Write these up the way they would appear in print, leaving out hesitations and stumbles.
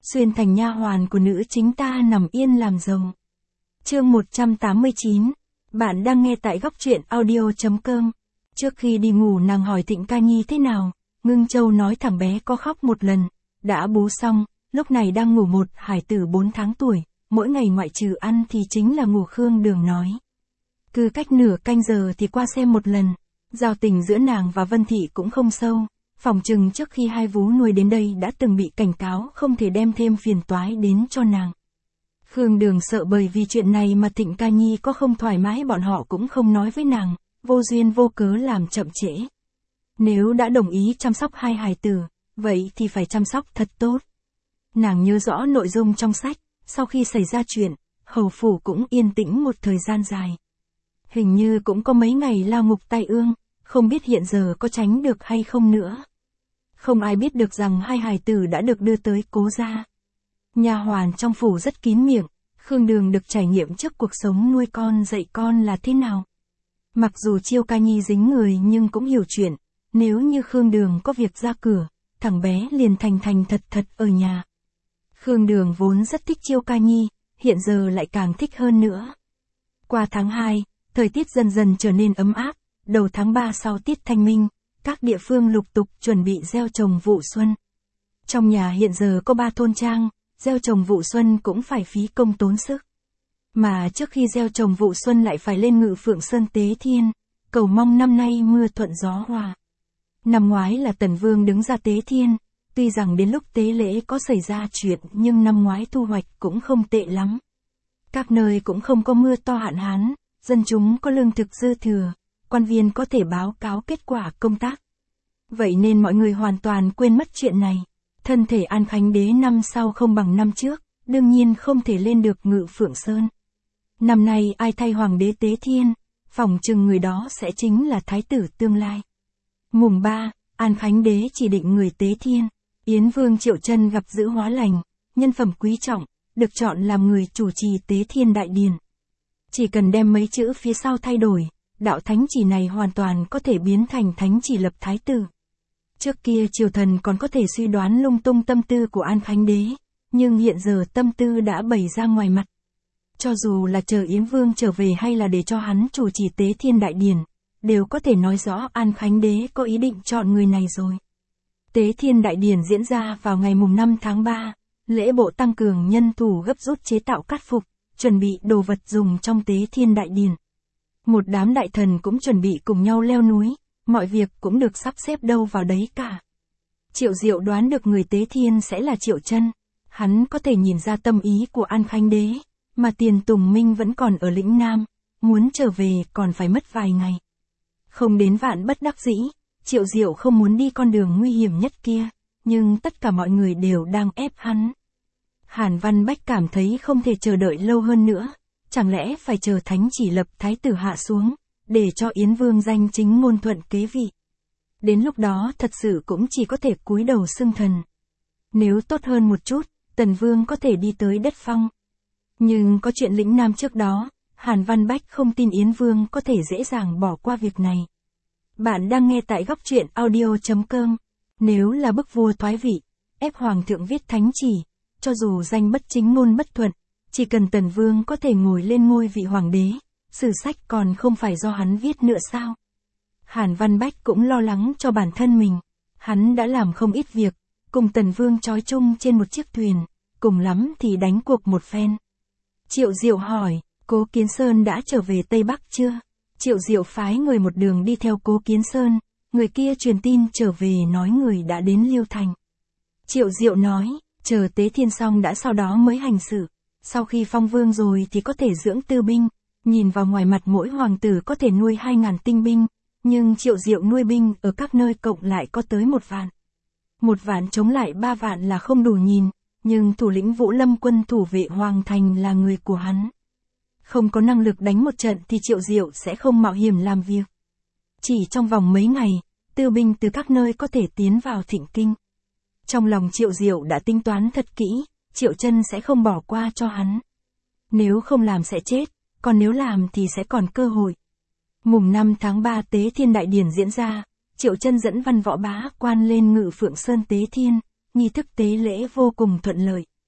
xuyên thành nha hoàn của nữ chính ta nằm yên làm rồng. Chương 189. Bạn đang nghe tại góc truyện audio.com. Trước khi đi ngủ nàng hỏi Thịnh Ca Nhi thế nào, Ngưng Châu nói thằng bé có khóc một lần, đã bú xong, lúc này đang ngủ một hải tử 4 tháng tuổi, mỗi ngày ngoại trừ ăn thì chính là ngủ. Khương Đường nói. Cứ cách nửa canh giờ thì qua xem một lần, giao tình giữa nàng và Vân Thị cũng không sâu, phỏng chừng trước khi hai vú nuôi đến đây đã từng bị cảnh cáo không thể đem thêm phiền toái đến cho nàng. Khương Đường sợ bởi vì chuyện này mà Thịnh Ca Nhi có không thoải mái bọn họ cũng không nói với nàng, vô duyên vô cớ làm chậm trễ. Nếu đã đồng ý chăm sóc hai hài tử, vậy thì phải chăm sóc thật tốt. Nàng nhớ rõ nội dung trong sách, sau khi xảy ra chuyện, hầu phủ cũng yên tĩnh một thời gian dài. Hình như cũng có mấy ngày lao ngục tai ương, không biết hiện giờ có tránh được hay không nữa. Không ai biết được rằng hai hài tử đã được đưa tới Cố gia. Nha hoàn trong phủ rất kín miệng, Khương Đường được trải nghiệm trước cuộc sống nuôi con dạy con là thế nào. Mặc dù Chiêu Ca Nhi dính người nhưng cũng hiểu chuyện, nếu như Khương Đường có việc ra cửa, thằng bé liền thành thật ở nhà. Khương Đường vốn rất thích Chiêu Ca Nhi, hiện giờ lại càng thích hơn nữa. Qua tháng 2, thời tiết dần dần trở nên ấm áp, đầu tháng 3 sau tiết thanh minh, các địa phương lục tục chuẩn bị gieo trồng vụ xuân. Trong nhà hiện giờ có 3 thôn trang, gieo trồng vụ xuân cũng phải phí công tốn sức. Mà trước khi gieo trồng vụ xuân lại phải lên Ngự Phượng Sơn tế thiên, cầu mong năm nay mưa thuận gió hòa. Năm ngoái là Tần Vương đứng ra tế thiên, tuy rằng đến lúc tế lễ có xảy ra chuyện nhưng năm ngoái thu hoạch cũng không tệ lắm. Các nơi cũng không có mưa to hạn hán, dân chúng có lương thực dư thừa, quan viên có thể báo cáo kết quả công tác. Vậy nên mọi người hoàn toàn quên mất chuyện này. Thân thể An Khánh Đế năm sau không bằng năm trước, đương nhiên không thể lên được Ngự Phượng Sơn. Năm nay ai thay hoàng đế tế thiên, phỏng chừng người đó sẽ chính là thái tử tương lai. Mùng 3, An Khánh Đế chỉ định người tế thiên, Yến Vương Triệu Chân gặp dữ hóa lành, nhân phẩm quý trọng, được chọn làm người chủ trì tế thiên đại điển. Chỉ cần đem mấy chữ phía sau thay đổi, đạo thánh chỉ này hoàn toàn có thể biến thành thánh chỉ lập thái tử. Trước kia triều thần còn có thể suy đoán lung tung tâm tư của An Khánh Đế, nhưng hiện giờ tâm tư đã bày ra ngoài mặt. Cho dù là chờ Yến Vương trở về hay là để cho hắn chủ trì tế thiên đại điển, đều có thể nói rõ An Khánh Đế có ý định chọn người này rồi. Tế thiên đại điển diễn ra vào ngày mùng 5 tháng 3, lễ bộ tăng cường nhân thủ gấp rút chế tạo cát phục, chuẩn bị đồ vật dùng trong tế thiên đại điển. Một đám đại thần cũng chuẩn bị cùng nhau leo núi, mọi việc cũng được sắp xếp đâu vào đấy cả. Triệu Diệu đoán được người tế thiên sẽ là Triệu Chân, hắn có thể nhìn ra tâm ý của An Khánh Đế, mà Tiền Tùng Minh vẫn còn ở lĩnh Nam, muốn trở về còn phải mất vài ngày. Không đến vạn bất đắc dĩ, Triệu Diệu không muốn đi con đường nguy hiểm nhất kia, nhưng tất cả mọi người đều đang ép hắn. Hàn Văn Bách cảm thấy không thể chờ đợi lâu hơn nữa, chẳng lẽ phải chờ thánh chỉ lập thái tử hạ xuống, để cho Yến Vương danh chính ngôn thuận kế vị. Đến lúc đó thật sự cũng chỉ có thể cúi đầu xưng thần. Nếu tốt hơn một chút, Tần Vương có thể đi tới đất phong. Nhưng có chuyện lĩnh Nam trước đó, Hàn Văn Bách không tin Yến Vương có thể dễ dàng bỏ qua việc này. Bạn đang nghe tại góc truyện audio.com. Nếu là bức vua thoái vị, ép hoàng thượng viết thánh chỉ, cho dù danh bất chính ngôn bất thuận, chỉ cần Tần Vương có thể ngồi lên ngôi vị hoàng đế, sử sách còn không phải do hắn viết nữa sao? Hàn Văn Bách cũng lo lắng cho bản thân mình. Hắn đã làm không ít việc, cùng Tần Vương trói chung trên một chiếc thuyền, cùng lắm thì đánh cuộc một phen. Triệu Diệu hỏi, Cố Kiến Sơn đã trở về Tây Bắc chưa? Triệu Diệu phái người một đường đi theo Cố Kiến Sơn, người kia truyền tin trở về nói người đã đến Liêu Thành. Triệu Diệu nói, chờ tế thiên xong đã sau đó mới hành sự, sau khi phong vương rồi thì có thể dưỡng tư binh. Nhìn vào ngoài mặt mỗi hoàng tử có thể nuôi 2.000 tinh binh, nhưng Triệu Diệu nuôi binh ở các nơi cộng lại có tới 1 vạn. 1 vạn chống lại 3 vạn là không đủ nhìn, nhưng thủ lĩnh Vũ Lâm quân thủ vệ Hoàng Thành là người của hắn. Không có năng lực đánh một trận thì Triệu Diệu sẽ không mạo hiểm làm việc. Chỉ trong vòng mấy ngày, tư binh từ các nơi có thể tiến vào Thịnh Kinh. Trong lòng Triệu Diệu đã tính toán thật kỹ, Triệu Chân sẽ không bỏ qua cho hắn. Nếu không làm sẽ chết, còn nếu làm thì sẽ còn cơ hội. Mùng 5 tháng 3 tế thiên đại điển diễn ra, Triệu Chân dẫn văn võ bá quan lên Ngự Phượng Sơn tế thiên, nghi thức tế lễ vô cùng thuận lợi,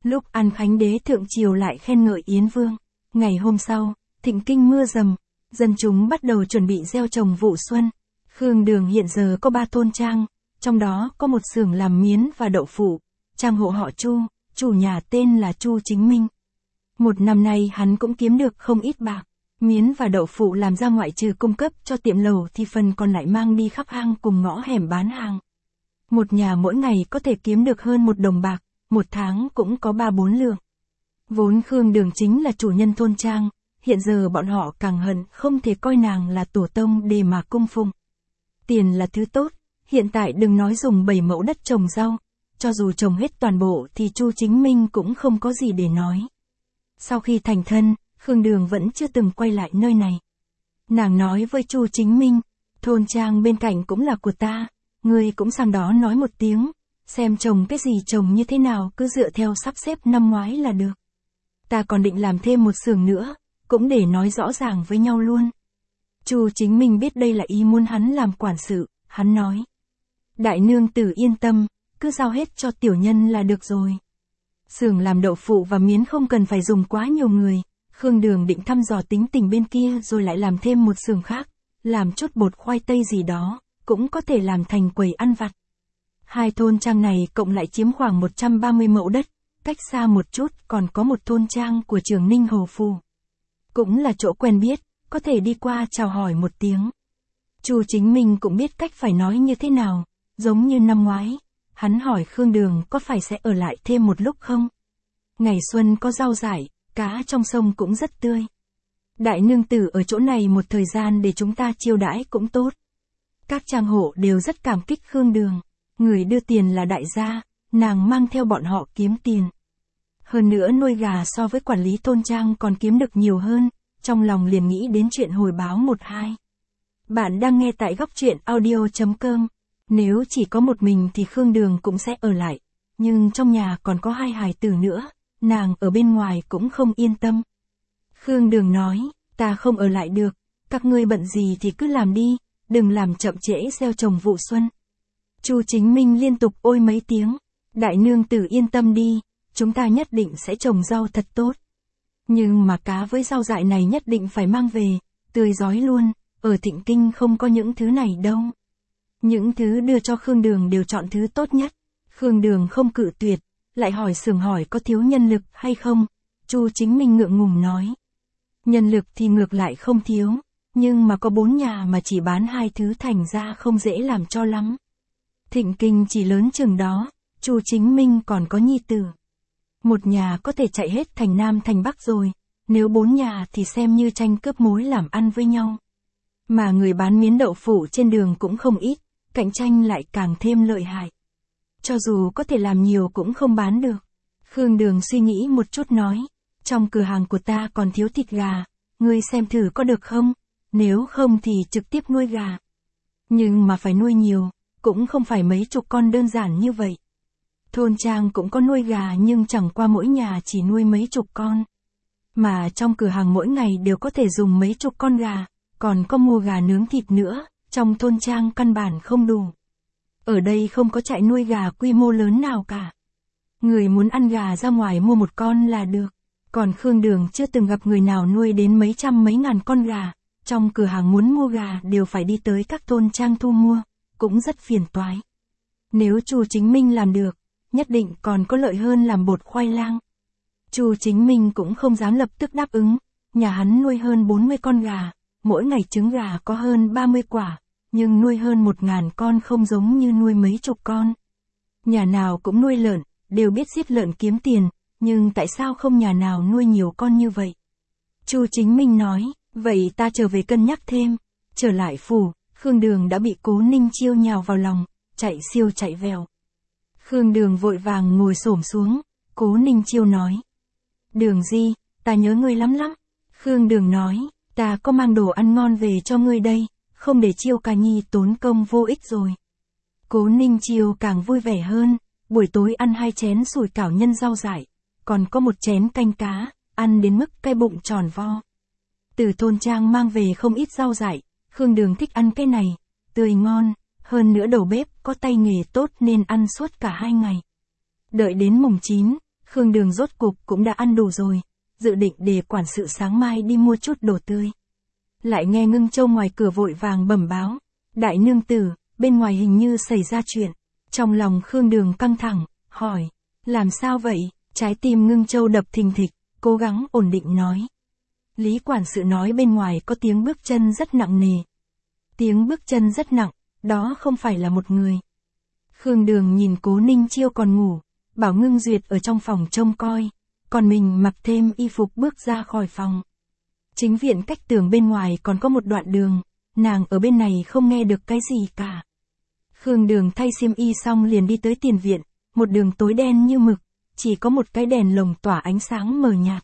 Lúc ăn khánh đế thượng triều lại khen ngợi Yến Vương. Ngày hôm sau, thịnh kinh mưa rầm, dân chúng bắt đầu chuẩn bị gieo trồng vụ xuân. Khương Đường hiện giờ có 3 thôn trang, trong đó có một xưởng làm miến và đậu phụ. Trang hộ họ Chu, chủ nhà tên là Chu Chính Minh. Một năm nay hắn cũng kiếm được không ít bạc. Miến và đậu phụ làm ra ngoại trừ cung cấp cho tiệm lầu thì phần còn lại mang đi khắp hang cùng ngõ hẻm bán hàng. Một nhà mỗi ngày có thể kiếm được hơn 1 đồng bạc, một tháng cũng có 3-4 lượng. Vốn Khương Đường chính là chủ nhân thôn trang, hiện giờ bọn họ càng hận không thể coi nàng là tổ tông để mà cung phụng. Tiền là thứ tốt, hiện tại đừng nói dùng 7 mẫu đất trồng rau, cho dù trồng hết toàn bộ thì Chu Chính Minh cũng không có gì để nói. Sau khi thành thân, Khương Đường vẫn chưa từng quay lại nơi này. Nàng nói với Chu Chính Minh, thôn trang bên cạnh cũng là của ta, ngươi cũng sang đó nói một tiếng, xem trồng cái gì trồng như thế nào cứ dựa theo sắp xếp năm ngoái là được. Ta còn định làm thêm một xưởng nữa, cũng để nói rõ ràng với nhau luôn. Chu Chính Minh biết đây là ý muốn hắn làm quản sự, hắn nói. Đại nương tử yên tâm, cứ giao hết cho tiểu nhân là được rồi. Xưởng làm đậu phụ và miến không cần phải dùng quá nhiều người. Khương Đường định thăm dò tính tình bên kia rồi lại làm thêm một xưởng khác, làm chút bột khoai tây gì đó, cũng có thể làm thành quầy ăn vặt. 2 thôn trang này cộng lại chiếm khoảng 130 mẫu đất, cách xa một chút còn có một thôn trang của Trường Ninh Hồ Phù. Cũng là chỗ quen biết, có thể đi qua chào hỏi một tiếng. Chu Chính Minh cũng biết cách phải nói như thế nào, giống như năm ngoái, hắn hỏi Khương Đường có phải sẽ ở lại thêm một lúc không? Ngày xuân có rau rải, cá trong sông cũng rất tươi. Đại nương tử ở chỗ này một thời gian để chúng ta chiêu đãi cũng tốt. Các trang hộ đều rất cảm kích Khương Đường. Người đưa tiền là đại gia, nàng mang theo bọn họ kiếm tiền. Hơn nữa nuôi gà so với quản lý thôn trang còn kiếm được nhiều hơn, trong lòng liền nghĩ đến chuyện hồi báo 12. Bạn đang nghe tại góc truyện audio.com. Nếu chỉ có một mình thì Khương Đường cũng sẽ ở lại, nhưng trong nhà còn có 2 hài tử nữa, nàng ở bên ngoài cũng không yên tâm. Khương Đường nói, ta không ở lại được, các ngươi bận gì thì cứ làm đi, đừng làm chậm trễ gieo trồng vụ xuân. Chu Chính Minh liên tục ôi mấy tiếng, đại nương tử yên tâm đi, chúng ta nhất định sẽ trồng rau thật tốt. Nhưng mà cá với rau dại này nhất định phải mang về, tươi rói luôn, ở Thịnh Kinh không có những thứ này đâu. Những thứ đưa cho Khương Đường đều chọn thứ tốt nhất. Khương Đường không cự tuyệt, lại hỏi xưởng hỏi có thiếu nhân lực hay không. Chu Chính Minh ngượng ngùng nói. Nhân lực thì ngược lại không thiếu, nhưng mà có 4 nhà mà chỉ bán 2 thứ thành ra không dễ làm cho lắm. Thịnh Kinh chỉ lớn chừng đó, Chu Chính Minh còn có nhi tử. Một nhà có thể chạy hết thành Nam thành Bắc rồi, nếu 4 nhà thì xem như tranh cướp mối làm ăn với nhau. Mà người bán miến đậu phụ trên đường cũng không ít, cạnh tranh lại càng thêm lợi hại. Cho dù có thể làm nhiều cũng không bán được. Khương Đường suy nghĩ một chút nói, trong cửa hàng của ta còn thiếu thịt gà, ngươi xem thử có được không, nếu không thì trực tiếp nuôi gà. Nhưng mà phải nuôi nhiều, cũng không phải mấy chục con đơn giản như vậy. Thôn trang cũng có nuôi gà nhưng chẳng qua mỗi nhà chỉ nuôi mấy chục con. Mà trong cửa hàng mỗi ngày đều có thể dùng mấy chục con gà, còn có mua gà nướng thịt nữa, trong thôn trang căn bản không đủ. Ở đây không có trại nuôi gà quy mô lớn nào cả. Người muốn ăn gà ra ngoài mua một con là được. Còn Khương Đường chưa từng gặp người nào nuôi đến mấy trăm mấy ngàn con gà. Trong cửa hàng muốn mua gà đều phải đi tới các thôn trang thu mua, cũng rất phiền toái. Nếu Chu Chính Minh làm được, nhất định còn có lợi hơn làm bột khoai lang. Chu Chính Minh cũng không dám lập tức đáp ứng, nhà hắn nuôi hơn 40 con gà, mỗi ngày trứng gà có hơn 30 quả, nhưng nuôi hơn 1000 con không giống như nuôi mấy chục con. Nhà nào cũng nuôi lợn, đều biết giết lợn kiếm tiền, nhưng tại sao không nhà nào nuôi nhiều con như vậy? Chu Chính Minh nói, vậy ta trở về cân nhắc thêm. Trở lại phủ, Khương Đường đã bị Cố Ninh Chiêu nhào vào lòng, chạy siêu chạy vèo. Khương Đường vội vàng ngồi xổm xuống, Cố Ninh Chiêu nói. Đường Di, ta nhớ ngươi lắm lắm. Khương Đường nói, ta có mang đồ ăn ngon về cho ngươi đây, không để Chiêu ca nhi tốn công vô ích rồi. Cố Ninh Chiêu càng vui vẻ hơn, buổi tối ăn 2 chén sủi cảo nhân rau dại, còn có 1 chén canh cá, ăn đến mức cái bụng tròn vo. Từ thôn trang mang về không ít rau dại, Khương Đường thích ăn cái này, tươi ngon, hơn nữa đầu bếp có tay nghề tốt nên ăn suốt cả 2 ngày. Đợi đến mùng 9, Khương Đường rốt cục cũng đã ăn đủ rồi, dự định để quản sự sáng mai đi mua chút đồ tươi. Lại nghe Ngưng Châu ngoài cửa vội vàng bẩm báo, đại nương tử, bên ngoài hình như xảy ra chuyện. Trong lòng Khương Đường căng thẳng, hỏi, làm sao vậy? Trái tim Ngưng Châu đập thình thịch, cố gắng ổn định nói. Lý quản sự nói bên ngoài có tiếng bước chân rất nặng nề. Tiếng bước chân rất nặng, đó không phải là một người. Khương Đường nhìn Cố Ninh Chiêu còn ngủ, bảo Ngưng Duyệt ở trong phòng trông coi, còn mình mặc thêm y phục bước ra khỏi phòng. Chính viện cách tường bên ngoài còn có một đoạn đường, nàng ở bên này không nghe được cái gì cả. Khương Đường thay xiêm y xong liền đi tới tiền viện, một đường tối đen như mực, chỉ có một cái đèn lồng tỏa ánh sáng mờ nhạt.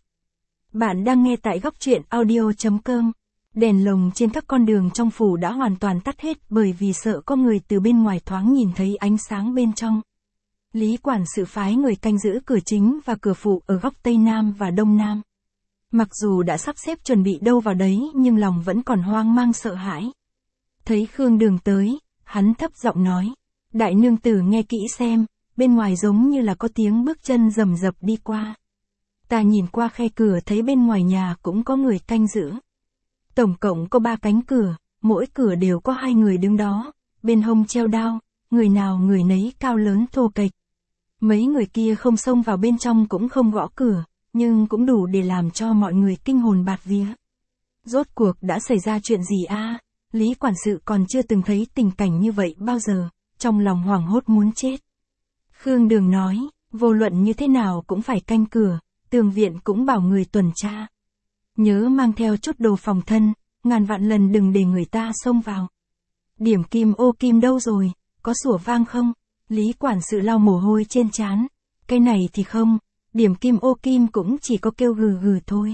Bạn đang nghe tại góc truyện audio.com. Đèn lồng trên các con đường trong phủ đã hoàn toàn tắt hết bởi vì sợ có người từ bên ngoài thoáng nhìn thấy ánh sáng bên trong. Lý quản sự phái người canh giữ cửa chính và cửa phụ ở góc Tây Nam và Đông Nam. Mặc dù đã sắp xếp chuẩn bị đâu vào đấy nhưng lòng vẫn còn hoang mang sợ hãi. Thấy Khương Đường tới, hắn thấp giọng nói, đại nương tử nghe kỹ xem, bên ngoài giống như là có tiếng bước chân rầm rập đi qua. Ta nhìn qua khe cửa thấy bên ngoài nhà cũng có người canh giữ. Tổng cộng có 3 cánh cửa, mỗi cửa đều có 2 người đứng đó, bên hông treo đao, người nào người nấy cao lớn thô kệch. Mấy người kia không xông vào bên trong cũng không gõ cửa, nhưng cũng đủ để làm cho mọi người kinh hồn bạt vía. Rốt cuộc đã xảy ra chuyện gì a? Lý quản sự còn chưa từng thấy tình cảnh như vậy bao giờ, trong lòng hoảng hốt muốn chết. Khương Đường nói, vô luận như thế nào cũng phải canh cửa, tường viện cũng bảo người tuần tra. Nhớ mang theo chút đồ phòng thân, ngàn vạn lần đừng để người ta xông vào. Điểm kim ô kim đâu rồi, có sủa vang không? Lý quản sự lau mồ hôi trên trán. Cái này thì không, điểm kim ô kim cũng chỉ có kêu gừ gừ thôi.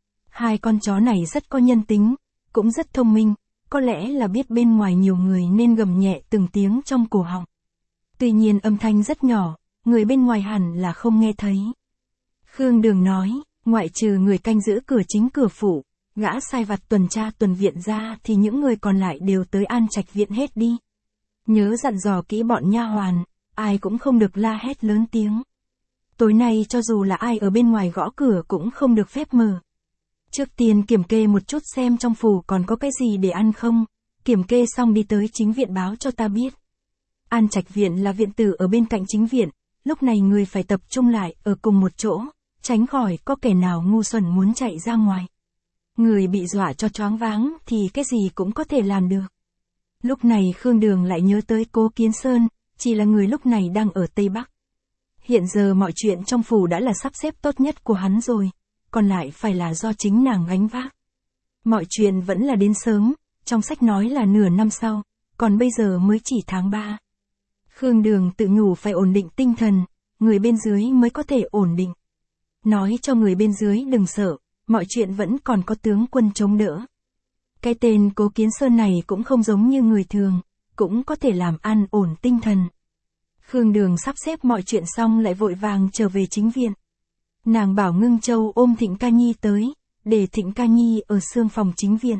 2 con chó này rất có nhân tính, cũng rất thông minh, có lẽ là biết bên ngoài nhiều người nên gầm nhẹ từng tiếng trong cổ họng. Tuy nhiên âm thanh rất nhỏ, người bên ngoài hẳn là không nghe thấy. Khương Đường nói, ngoại trừ người canh giữ cửa chính cửa phủ, gã sai vặt tuần tra tuần viện ra thì những người còn lại đều tới An Trạch viện hết đi. Nhớ dặn dò kỹ bọn nha hoàn, ai cũng không được la hét lớn tiếng. Tối nay cho dù là ai ở bên ngoài gõ cửa cũng không được phép mở. Trước tiên kiểm kê một chút xem trong phủ còn có cái gì để ăn không, kiểm kê xong đi tới chính viện báo cho ta biết. An Trạch viện là viện tử ở bên cạnh chính viện, lúc này người phải tập trung lại ở cùng một chỗ, tránh khỏi có kẻ nào ngu xuẩn muốn chạy ra ngoài. Người bị dọa cho choáng váng thì cái gì cũng có thể làm được. Lúc này Khương Đường lại nhớ tới Cố Kiến Sơn, chỉ là người lúc này đang ở Tây Bắc. Hiện giờ mọi chuyện trong phủ đã là sắp xếp tốt nhất của hắn rồi, còn lại phải là do chính nàng gánh vác. Mọi chuyện vẫn là đến sớm, trong sách nói là nửa năm sau, còn bây giờ mới chỉ tháng 3. Khương Đường tự nhủ phải ổn định tinh thần, người bên dưới mới có thể ổn định. Nói cho người bên dưới đừng sợ, mọi chuyện vẫn còn có tướng quân chống đỡ. Cái tên Cố Kiến Sơn này cũng không giống như người thường, cũng có thể làm an ổn tinh thần. Khương Đường sắp xếp mọi chuyện xong lại vội vàng trở về chính viện. Nàng bảo Ngưng Châu ôm Thịnh Ca Nhi tới, để Thịnh Ca Nhi ở xương phòng chính viện.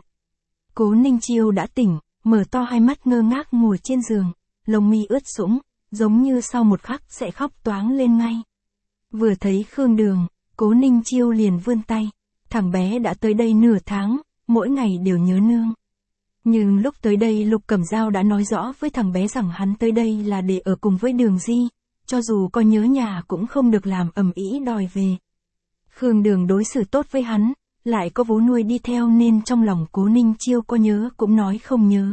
Cố Ninh Chiêu đã tỉnh, mở to hai mắt ngơ ngác ngồi trên giường, lông mi ướt sũng, giống như sau một khắc sẽ khóc toáng lên ngay. Vừa thấy Khương Đường, Cố Ninh Chiêu liền vươn tay, thằng bé đã tới đây nửa tháng, mỗi ngày đều nhớ nương. Nhưng lúc tới đây Lục Cẩm Dao đã nói rõ với thằng bé rằng hắn tới đây là để ở cùng với Đường Di, cho dù có nhớ nhà cũng không được làm ầm ĩ đòi về. Khương Đường đối xử tốt với hắn, lại có vú nuôi đi theo nên trong lòng Cố Ninh Chiêu có nhớ cũng nói không nhớ.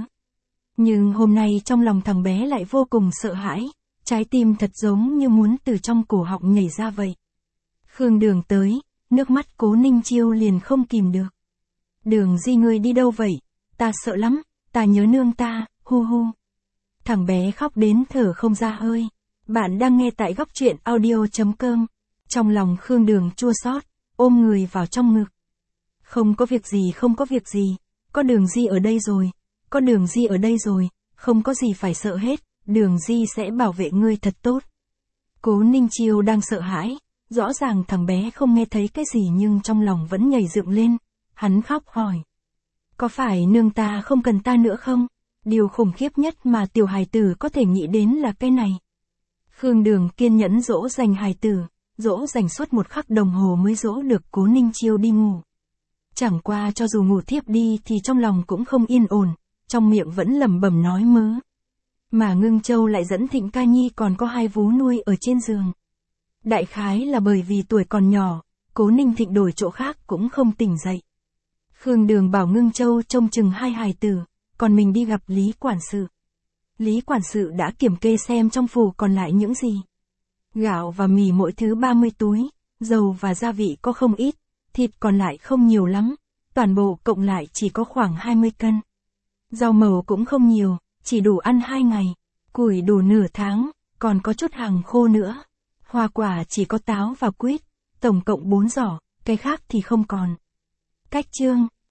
Nhưng hôm nay trong lòng thằng bé lại vô cùng sợ hãi, trái tim thật giống như muốn từ trong cổ họng nhảy ra vậy. Khương Đường tới, nước mắt Cố Ninh Chiêu liền không kìm được. Đường Di ngươi đi đâu vậy? Ta sợ lắm, ta nhớ nương ta, hu hu. Thằng bé khóc đến thở không ra hơi. Bạn đang nghe tại góc truyện audio.com. Trong lòng Khương Đường chua xót, ôm người vào trong ngực. Không có việc gì, không có việc gì, có Đường Di ở đây rồi, có Đường Di ở đây rồi, không có gì phải sợ hết, Đường Di sẽ bảo vệ ngươi thật tốt. Cố Ninh Chiêu đang sợ hãi, rõ ràng thằng bé không nghe thấy cái gì nhưng trong lòng vẫn nhảy dựng lên, hắn khóc hỏi. Có phải nương ta không cần ta nữa không? Điều khủng khiếp nhất mà tiểu hài tử có thể nghĩ đến là cái này. Khương Đường kiên nhẫn dỗ dành hài tử, dỗ dành suốt 1 khắc đồng hồ mới dỗ được Cố Ninh Chiêu đi ngủ. Chẳng qua cho dù ngủ thiếp đi thì trong lòng cũng không yên ổn, trong miệng vẫn lẩm bẩm nói mớ. Mà Ngưng Châu lại dẫn Thịnh Ca Nhi còn có 2 vú nuôi ở trên giường. Đại khái là bởi vì tuổi còn nhỏ, Cố Ninh Thịnh đổi chỗ khác cũng không tỉnh dậy. Khương Đường bảo Ngưng Châu trông chừng 2 hài tử, còn mình đi gặp Lý quản sự. Lý quản sự đã kiểm kê xem trong phủ còn lại những gì. Gạo và mì mỗi thứ 30 túi, dầu và gia vị có không ít, thịt còn lại không nhiều lắm, toàn bộ cộng lại chỉ có khoảng 20 cân. Rau màu cũng không nhiều, chỉ đủ ăn 2 ngày, củi đủ nửa tháng, còn có chút hàng khô nữa. Hoa quả chỉ có táo và quýt, tổng cộng 4 giỏ, cái khác thì không còn. Cách chương